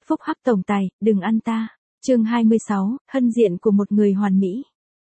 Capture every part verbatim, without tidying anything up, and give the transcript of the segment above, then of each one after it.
Phúc hắc tổng tài, đừng ăn ta. Chương hai mươi sáu, hân diện của một người hoàn mỹ.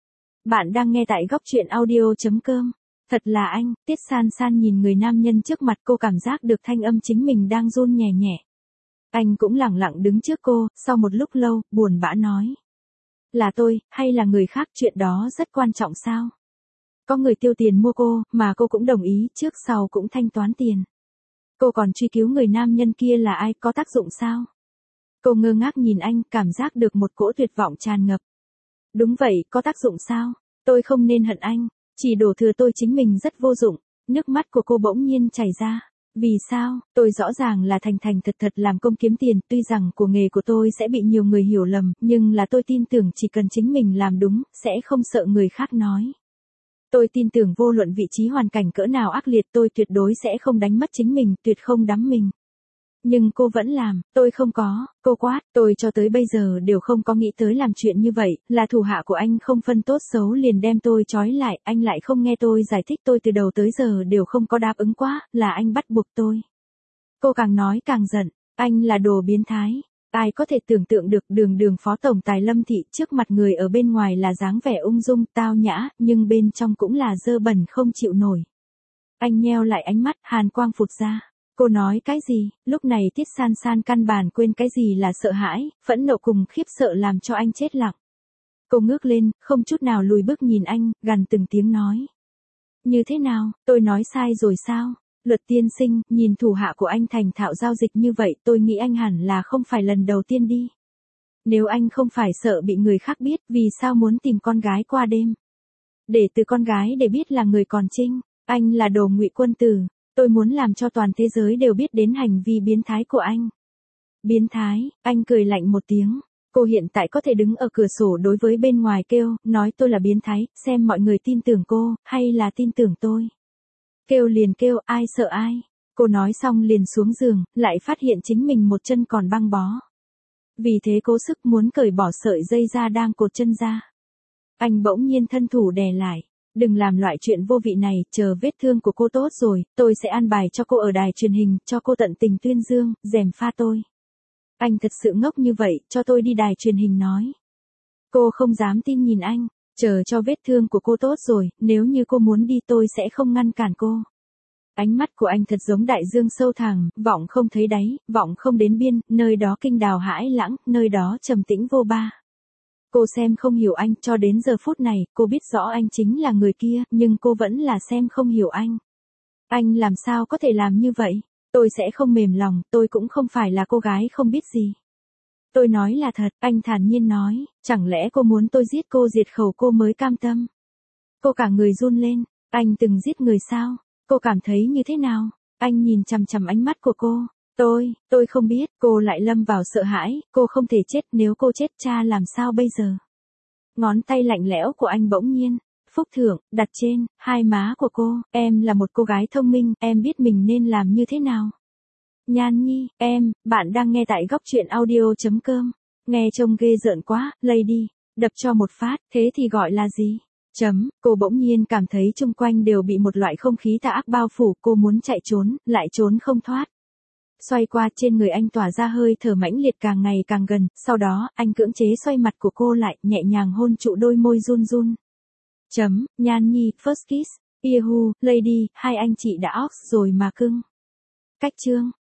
Bạn đang nghe tại góc truyện audio chấm com. Thật là anh, Tiết San San nhìn người nam nhân trước mặt, cô cảm giác được thanh âm chính mình đang run nhẹ nhẹ. Anh cũng lẳng lặng đứng trước cô, sau một lúc lâu, buồn bã nói. Là tôi, hay là người khác, chuyện đó rất quan trọng sao? Có người tiêu tiền mua cô, mà cô cũng đồng ý, trước sau cũng thanh toán tiền. Cô còn truy cứu người nam nhân kia là ai, có tác dụng sao? Cô ngơ ngác nhìn anh, cảm giác được một cỗ tuyệt vọng tràn ngập. Đúng vậy, có tác dụng sao? Tôi không nên hận anh, chỉ đổ thừa tôi chính mình rất vô dụng. Nước mắt của cô bỗng nhiên chảy ra. Vì sao? Tôi rõ ràng là thành thành thật thật làm công kiếm tiền, tuy rằng của nghề của tôi sẽ bị nhiều người hiểu lầm, nhưng là tôi tin tưởng chỉ cần chính mình làm đúng, sẽ không sợ người khác nói. Tôi tin tưởng vô luận vị trí hoàn cảnh cỡ nào ác liệt, tôi tuyệt đối sẽ không đánh mất chính mình, tuyệt không đắm mình. Nhưng cô vẫn làm, tôi không có. Cô quát, tôi cho tới bây giờ đều không có nghĩ tới làm chuyện như vậy, là thủ hạ của anh không phân tốt xấu liền đem tôi trói lại, anh lại không nghe tôi giải thích, tôi từ đầu tới giờ đều không có đáp ứng quá, là anh bắt buộc tôi. Cô càng nói càng giận, anh là đồ biến thái. Ai có thể tưởng tượng được đường đường phó tổng tài Lâm Thị, trước mặt người ở bên ngoài là dáng vẻ ung dung, tao nhã, nhưng bên trong cũng là dơ bẩn không chịu nổi. Anh nheo lại ánh mắt, hàn quang phụt ra. Cô nói cái gì? Lúc này Tiết San San căn bản quên cái gì là sợ hãi, phẫn nộ cùng khiếp sợ làm cho anh chết lặng. Cô ngước lên, không chút nào lùi bước nhìn anh, gằn từng tiếng nói. Như thế nào, tôi nói sai rồi sao? Luật tiên sinh, nhìn thủ hạ của anh thành thạo giao dịch như vậy, tôi nghĩ anh hẳn là không phải lần đầu tiên đi. Nếu anh không phải sợ bị người khác biết, vì sao muốn tìm con gái qua đêm? Để từ con gái để biết là người còn trinh, anh là đồ ngụy quân tử. Tôi muốn làm cho toàn thế giới đều biết đến hành vi biến thái của anh. Biến thái, anh cười lạnh một tiếng. Cô hiện tại có thể đứng ở cửa sổ đối với bên ngoài kêu, nói tôi là biến thái, xem mọi người tin tưởng cô, hay là tin tưởng tôi. Kêu liền kêu, ai sợ ai. Cô nói xong liền xuống giường, lại phát hiện chính mình một chân còn băng bó. Vì thế cố sức muốn cởi bỏ sợi dây da đang cột chân ra. Anh bỗng nhiên thân thủ đè lại. Đừng làm loại chuyện vô vị này, chờ vết thương của cô tốt rồi, tôi sẽ an bài cho cô ở đài truyền hình, cho cô tận tình tuyên dương, gièm pha tôi. Anh thật sự ngốc như vậy, cho tôi đi đài truyền hình nói. Cô không dám tin nhìn anh, chờ cho vết thương của cô tốt rồi, nếu như cô muốn đi tôi sẽ không ngăn cản cô. Ánh mắt của anh thật giống đại dương sâu thẳm, vọng không thấy đáy, vọng không đến biên, nơi đó kinh đào hãi lãng, nơi đó trầm tĩnh vô ba. Cô xem không hiểu anh, cho đến giờ phút này, cô biết rõ anh chính là người kia, nhưng cô vẫn là xem không hiểu anh. Anh làm sao có thể làm như vậy? Tôi sẽ không mềm lòng, tôi cũng không phải là cô gái không biết gì. Tôi nói là thật, anh thản nhiên nói, chẳng lẽ cô muốn tôi giết cô diệt khẩu cô mới cam tâm? Cô cả người run lên, anh từng giết người sao? Cô cảm thấy như thế nào? Anh nhìn chằm chằm ánh mắt của cô. Tôi, tôi không biết, cô lại lâm vào sợ hãi, cô không thể chết, nếu cô chết cha làm sao bây giờ? Ngón tay lạnh lẽo của anh bỗng nhiên, phúc thưởng, đặt trên, hai má của cô, em là một cô gái thông minh, em biết mình nên làm như thế nào. Nhan Nhi, em, bạn đang nghe tại góc truyện audio chấm com, nghe trông ghê rợn quá, lady, đập cho một phát, thế thì gọi là gì? Chấm, cô bỗng nhiên cảm thấy chung quanh đều bị một loại không khí tà ác bao phủ, cô muốn chạy trốn, lại trốn không thoát. Xoay qua, trên người anh tỏa ra hơi thở mãnh liệt càng ngày càng gần, sau đó, anh cưỡng chế xoay mặt của cô lại, nhẹ nhàng hôn trụ đôi môi run run. Chấm, Nhan Nhi, first kiss, Yahoo, lady, hai anh chị đã ox rồi mà cưng. Cách chương.